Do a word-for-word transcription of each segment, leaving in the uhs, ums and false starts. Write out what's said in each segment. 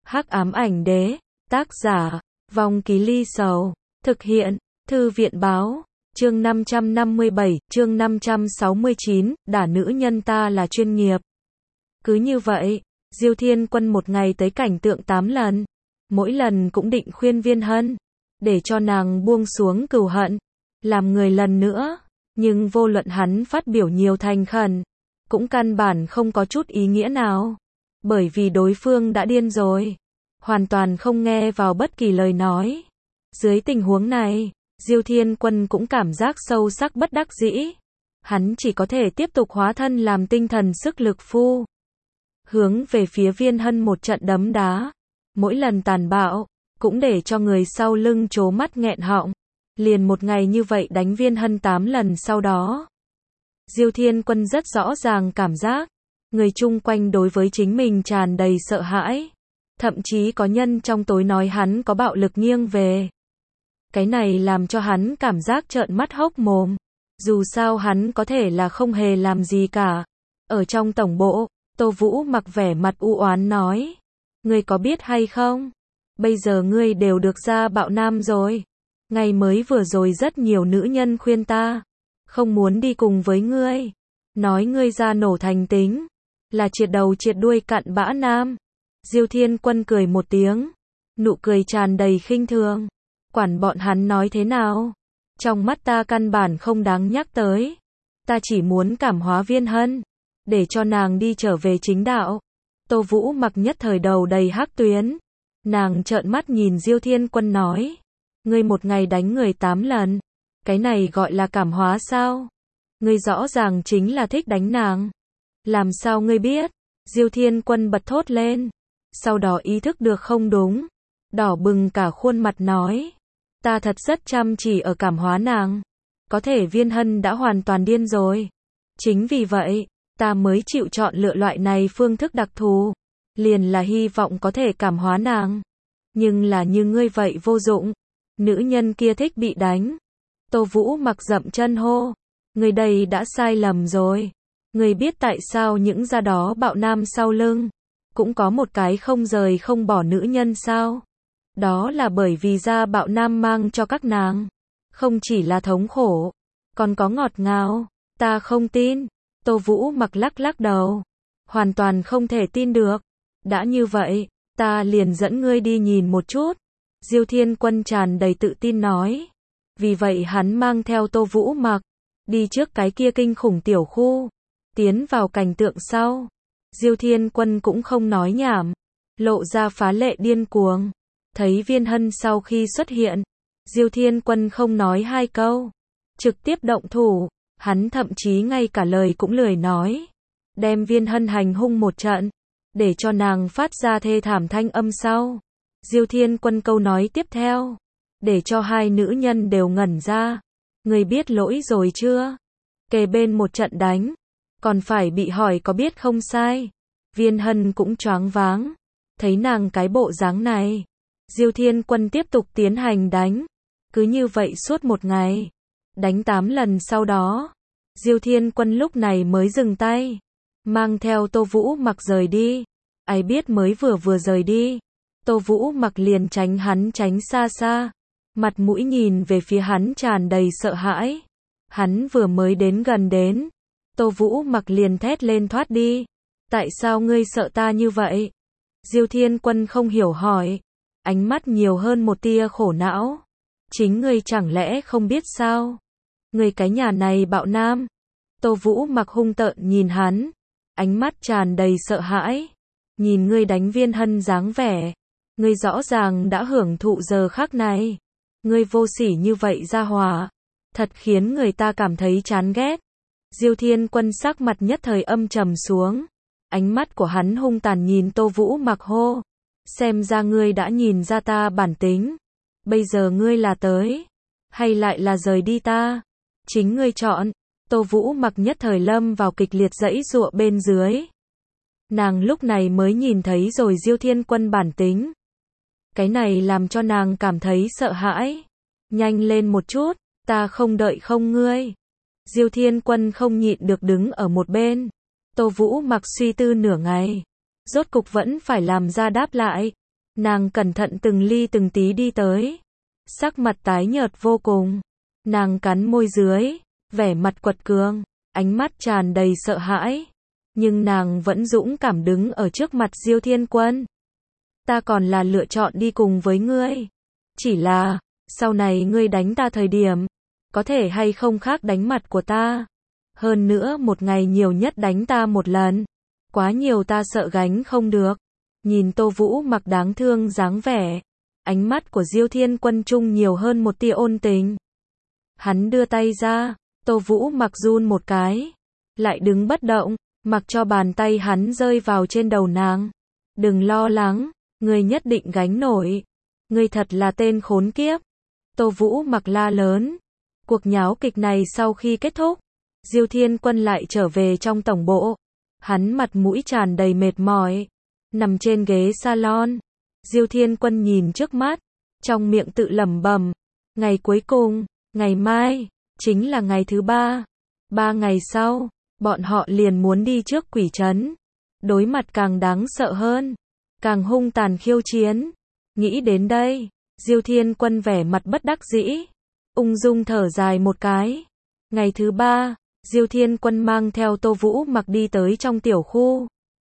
Hắc ám ảnh đế, tác giả, Vong Ký Ly Sầu, thực hiện, Thư viện báo, chương năm trăm năm mươi bảy, chương năm trăm sáu mươi chín, đả nữ nhân ta là chuyên nghiệp. Cứ như vậy, Diêu Thiên Quân một ngày tới cảnh tượng tám lần, mỗi lần cũng định khuyên Viên Hân, để cho nàng buông xuống cừu hận, làm người lần nữa, nhưng vô luận hắn phát biểu nhiều thành khẩn, cũng căn bản không có chút ý nghĩa nào, bởi vì đối phương đã điên rồi, hoàn toàn không nghe vào bất kỳ lời nói. Dưới tình huống này, Diêu Thiên Quân cũng cảm giác sâu sắc bất đắc dĩ, hắn chỉ có thể tiếp tục hóa thân làm tinh thần sức lực phu, hướng về phía Viên Hân một trận đấm đá, mỗi lần tàn bạo, cũng để cho người sau lưng trố mắt nghẹn họng. Liền một ngày như vậy đánh Viên Hân tám lần sau đó, Diêu Thiên Quân rất rõ ràng cảm giác, người chung quanh đối với chính mình tràn đầy sợ hãi, thậm chí có nhân trong tối nói hắn có bạo lực nghiêng về. Cái này làm cho hắn cảm giác trợn mắt hốc mồm, dù sao hắn có thể là không hề làm gì cả. Ở trong tổng bộ, Tô Vũ mặc vẻ mặt u oán nói, ngươi có biết hay không, bây giờ ngươi đều được ra bạo nam rồi. Ngày mới vừa rồi rất nhiều nữ nhân khuyên ta, không muốn đi cùng với ngươi, nói ngươi ra nổ thành tính, là triệt đầu triệt đuôi cặn bã nam. Diêu Thiên Quân cười một tiếng, nụ cười tràn đầy khinh thường, quản bọn hắn nói thế nào, trong mắt ta căn bản không đáng nhắc tới, ta chỉ muốn cảm hóa Viên Hân, để cho nàng đi trở về chính đạo. Tô Vũ mặc nhất thời đầu đầy hắc tuyến, nàng trợn mắt nhìn Diêu Thiên Quân nói, ngươi một ngày đánh người tám lần, cái này gọi là cảm hóa sao? Ngươi rõ ràng chính là thích đánh nàng. Làm sao ngươi biết? Diêu Thiên Quân bật thốt lên, sau đó ý thức được không đúng, đỏ bừng cả khuôn mặt nói, ta thật rất chăm chỉ ở cảm hóa nàng, có thể Viên Hân đã hoàn toàn điên rồi. Chính vì vậy, ta mới chịu chọn lựa loại này phương thức đặc thù, liền là hy vọng có thể cảm hóa nàng. Nhưng là như ngươi vậy vô dụng, nữ nhân kia thích bị đánh. Tô Vũ mặc dậm chân hô, ngươi đây đã sai lầm rồi. Ngươi biết tại sao những gia đó bạo nam sau lưng cũng có một cái không rời không bỏ nữ nhân sao? Đó là bởi vì gia bạo nam mang cho các nàng không chỉ là thống khổ, còn có ngọt ngào. Ta không tin. Tô Vũ mặc lắc lắc đầu, hoàn toàn không thể tin được. Đã như vậy, ta liền dẫn ngươi đi nhìn một chút. Diêu Thiên Quân tràn đầy tự tin nói. Vì vậy hắn mang theo Tô Vũ mặc, đi trước cái kia kinh khủng tiểu khu, tiến vào cảnh tượng sau. Diêu Thiên Quân cũng không nói nhảm, lộ ra phá lệ điên cuồng. Thấy Viên Hân sau khi xuất hiện, Diêu Thiên Quân không nói hai câu, trực tiếp động thủ, hắn thậm chí ngay cả lời cũng lười nói, đem Viên Hân hành hung một trận, để cho nàng phát ra thê thảm thanh âm sau. Diêu Thiên Quân câu nói tiếp theo, để cho hai nữ nhân đều ngẩn ra. Người biết lỗi rồi chưa? Kề bên một trận đánh, còn phải bị hỏi có biết không sai. Viên Hân cũng choáng váng, thấy nàng cái bộ dáng này. Diêu Thiên Quân tiếp tục tiến hành đánh, cứ như vậy suốt một ngày, đánh tám lần sau đó. Diêu Thiên Quân lúc này mới dừng tay, mang theo Tô Vũ mặc rời đi. Ai biết mới vừa vừa rời đi, Tô Vũ mặc liền tránh hắn tránh xa xa, mặt mũi nhìn về phía hắn tràn đầy sợ hãi. Hắn vừa mới đến gần đến, Tô Vũ mặc liền thét lên thoát đi. Tại sao ngươi sợ ta như vậy? Diêu Thiên Quân không hiểu hỏi, ánh mắt nhiều hơn một tia khổ não. Chính ngươi chẳng lẽ không biết sao? Ngươi cái nhà này bạo nam. Tô Vũ mặc hung tợn nhìn hắn, ánh mắt tràn đầy sợ hãi. Nhìn ngươi đánh Viên Hân dáng vẻ, ngươi rõ ràng đã hưởng thụ giờ khắc này. Ngươi vô sỉ như vậy ra hỏa, thật khiến người ta cảm thấy chán ghét. Diêu Thiên Quân sắc mặt nhất thời âm trầm xuống, ánh mắt của hắn hung tàn nhìn Tô Vũ mặc hô, xem ra ngươi đã nhìn ra ta bản tính, bây giờ ngươi là tới, hay lại là rời đi ta, chính ngươi chọn. Tô Vũ mặc nhất thời lâm vào kịch liệt giãy giụa bên dưới. Nàng lúc này mới nhìn thấy rồi Diêu Thiên Quân bản tính. Cái này làm cho nàng cảm thấy sợ hãi. Nhanh lên một chút, ta không đợi không ngươi. Diêu Thiên Quân không nhịn được đứng ở một bên. Tô Vũ mặc suy tư nửa ngày, rốt cục vẫn phải làm ra đáp lại. Nàng cẩn thận từng ly từng tí đi tới. Sắc mặt tái nhợt vô cùng. Nàng cắn môi dưới, vẻ mặt quật cường, ánh mắt tràn đầy sợ hãi. Nhưng nàng vẫn dũng cảm đứng ở trước mặt Diêu Thiên Quân. Ta còn là lựa chọn đi cùng với ngươi. Chỉ là, sau này ngươi đánh ta thời điểm, có thể hay không khác đánh mặt của ta. Hơn nữa một ngày nhiều nhất đánh ta một lần. Quá nhiều ta sợ gánh không được. Nhìn Tô Vũ Mặc đáng thương dáng vẻ. Ánh mắt của Diêu Thiên Quân trung nhiều hơn một tia ôn tình. Hắn đưa tay ra, Tô Vũ Mặc run một cái. Lại đứng bất động, mặc cho bàn tay hắn rơi vào trên đầu nàng. Đừng lo lắng, ngươi nhất định gánh nổi. Ngươi thật là tên khốn kiếp. Tô Vũ Mặc la lớn. Cuộc nháo kịch này sau khi kết thúc, Diêu Thiên Quân lại trở về trong tổng bộ. Hắn mặt mũi tràn đầy mệt mỏi, nằm trên ghế salon. Diêu Thiên Quân nhìn trước mắt, trong miệng tự lẩm bẩm, ngày cuối cùng, ngày mai, chính là ngày thứ ba. Ba ngày sau, bọn họ liền muốn đi trước quỷ trấn. Đối mặt càng đáng sợ hơn, càng hung tàn khiêu chiến. Nghĩ đến đây, Diêu Thiên Quân vẻ mặt bất đắc dĩ, ung dung thở dài một cái. Ngày thứ ba, Diêu Thiên Quân mang theo Tô Vũ Mặc đi tới trong tiểu khu.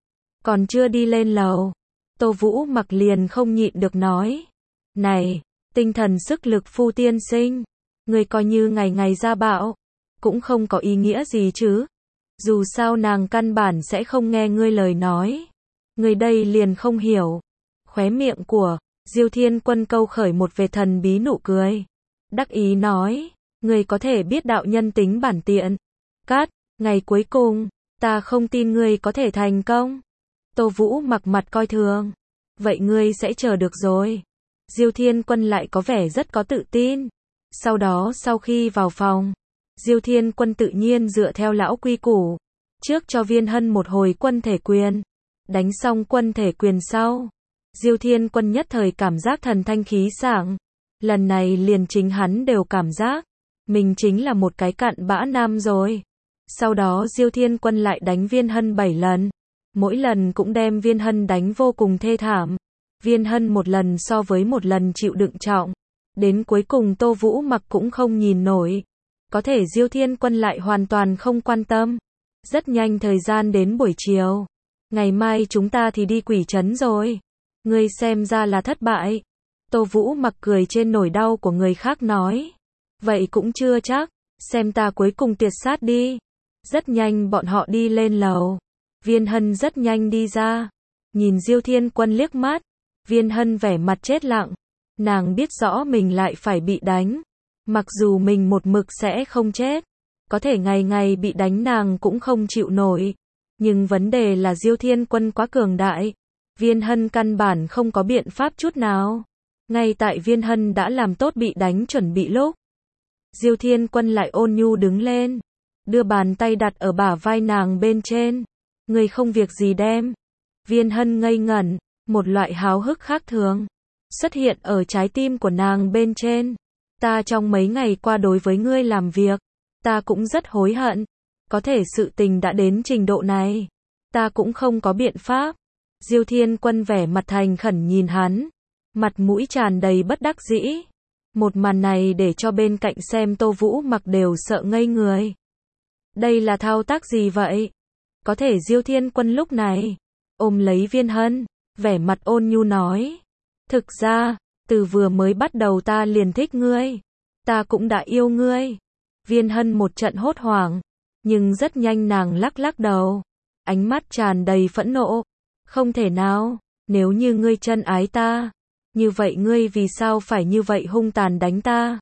Còn chưa đi lên lầu, Tô Vũ Mặc liền không nhịn được nói. Này, tinh thần sức lực Phu tiên sinh, người coi như ngày ngày ra bạo, cũng không có ý nghĩa gì chứ. Dù sao nàng căn bản sẽ không nghe ngươi lời nói. Người đây liền không hiểu. Khóe miệng của Diêu Thiên Quân câu khởi một vệt thần bí nụ cười. Đắc ý nói, ngươi có thể biết đạo nhân tính bản tiện. Cát, ngày cuối cùng, ta không tin ngươi có thể thành công. Tô Vũ Mặc mặt coi thường. Vậy ngươi sẽ chờ được rồi. Diêu Thiên Quân lại có vẻ rất có tự tin. Sau đó sau khi vào phòng, Diêu Thiên Quân tự nhiên dựa theo lão quy củ. Trước cho Viên Hân một hồi quân thể quyền. Đánh xong quân thể quyền sau, Diêu Thiên Quân nhất thời cảm giác thần thanh khí sảng. Lần này liền chính hắn đều cảm giác mình chính là một cái cặn bã nam rồi. Sau đó Diêu Thiên Quân lại đánh Viên Hân bảy lần. Mỗi lần cũng đem Viên Hân đánh vô cùng thê thảm. Viên Hân một lần so với một lần chịu đựng trọng. Đến cuối cùng Tô Vũ Mặc cũng không nhìn nổi. Có thể Diêu Thiên Quân lại hoàn toàn không quan tâm. Rất nhanh thời gian đến buổi chiều. Ngày mai chúng ta thì đi quỷ trấn rồi. Ngươi xem ra là thất bại. Tô Vũ Mặc cười trên nỗi đau của người khác nói. Vậy cũng chưa chắc. Xem ta cuối cùng tiệt sát đi. Rất nhanh bọn họ đi lên lầu. Viên Hân rất nhanh đi ra. Nhìn Diêu Thiên Quân liếc mắt. Viên Hân vẻ mặt chết lặng. Nàng biết rõ mình lại phải bị đánh. Mặc dù mình một mực sẽ không chết. Có thể ngày ngày bị đánh nàng cũng không chịu nổi. Nhưng vấn đề là Diêu Thiên Quân quá cường đại. Viên Hân căn bản không có biện pháp chút nào. Ngay tại Viên Hân đã làm tốt bị đánh chuẩn bị lúc, Diêu Thiên Quân lại ôn nhu đứng lên, đưa bàn tay đặt ở bả vai nàng bên trên. Người không việc gì đem. Viên Hân ngây ngẩn, một loại háo hức khác thường xuất hiện ở trái tim của nàng bên trên. Ta trong mấy ngày qua đối với ngươi làm việc, ta cũng rất hối hận. Có thể sự tình đã đến trình độ này, ta cũng không có biện pháp. Diêu Thiên Quân vẻ mặt thành khẩn nhìn hắn, mặt mũi tràn đầy bất đắc dĩ. Một màn này để cho bên cạnh xem Tô Vũ Mặc đều sợ ngây người. Đây là thao tác gì vậy? Có thể Diêu Thiên Quân lúc này ôm lấy Viên Hân, vẻ mặt ôn nhu nói. Thực ra, từ vừa mới bắt đầu ta liền thích ngươi. Ta cũng đã yêu ngươi. Viên Hân một trận hốt hoảng, nhưng rất nhanh nàng lắc lắc đầu. Ánh mắt tràn đầy phẫn nộ. Không thể nào, nếu như ngươi chân ái ta, như vậy ngươi vì sao phải như vậy hung tàn đánh ta?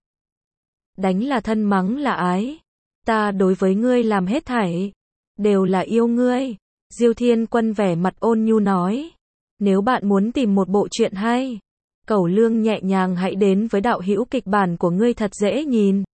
Đánh là thân, mắng là ái. Ta đối với ngươi làm hết thảy, đều là yêu ngươi. Diêu Thiên Quân vẻ mặt ôn nhu nói. Nếu bạn muốn tìm một bộ truyện hay, cẩu lương nhẹ nhàng hãy đến với đạo hữu kịch bản của ngươi thật dễ nhìn.